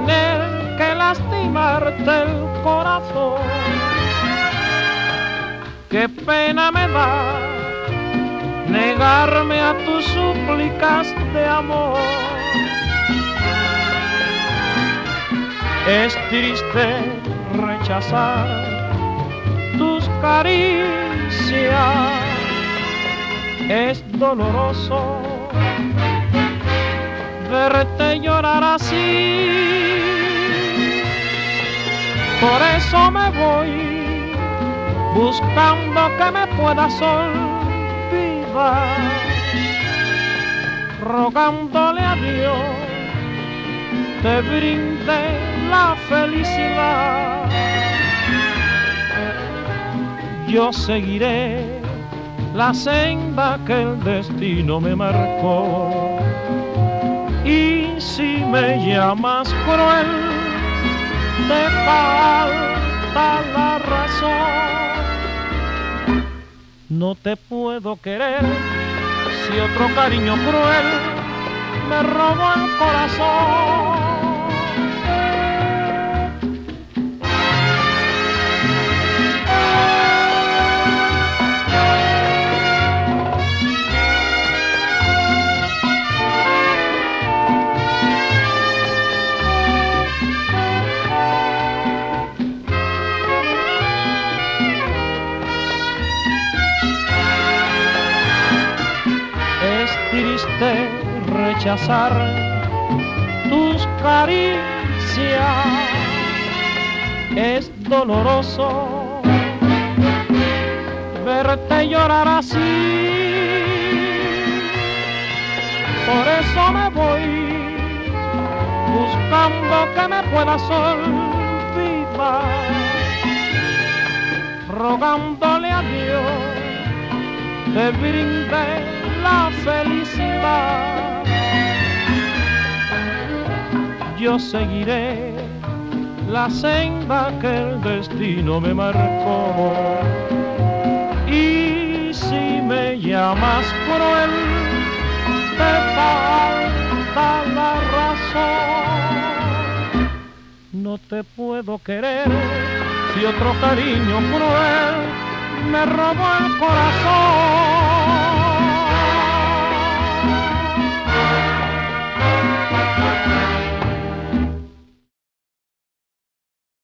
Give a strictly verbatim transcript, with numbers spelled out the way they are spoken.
tener que lastimarte el corazón. Qué pena me da negarme a tus súplicas de amor. Es triste rechazar tus caricias, es doloroso verte llorar así. Por eso me voy buscando que me puedas olvidar, rogándole a Dios te brinde la felicidad. Yo seguiré la senda que el destino me marcó, y si me llamas cruel te falta la razón. No te puedo querer si otro cariño cruel me robó el corazón. Triste rechazar tus caricias, es doloroso verte llorar así. Por eso me voy buscando que me puedas olvidar, rogándole a Dios te brinde la felicidad. Yo seguiré la senda que el destino me marcó, y si me llamas cruel te falta la razón. No te puedo querer si otro cariño cruel me robó el corazón.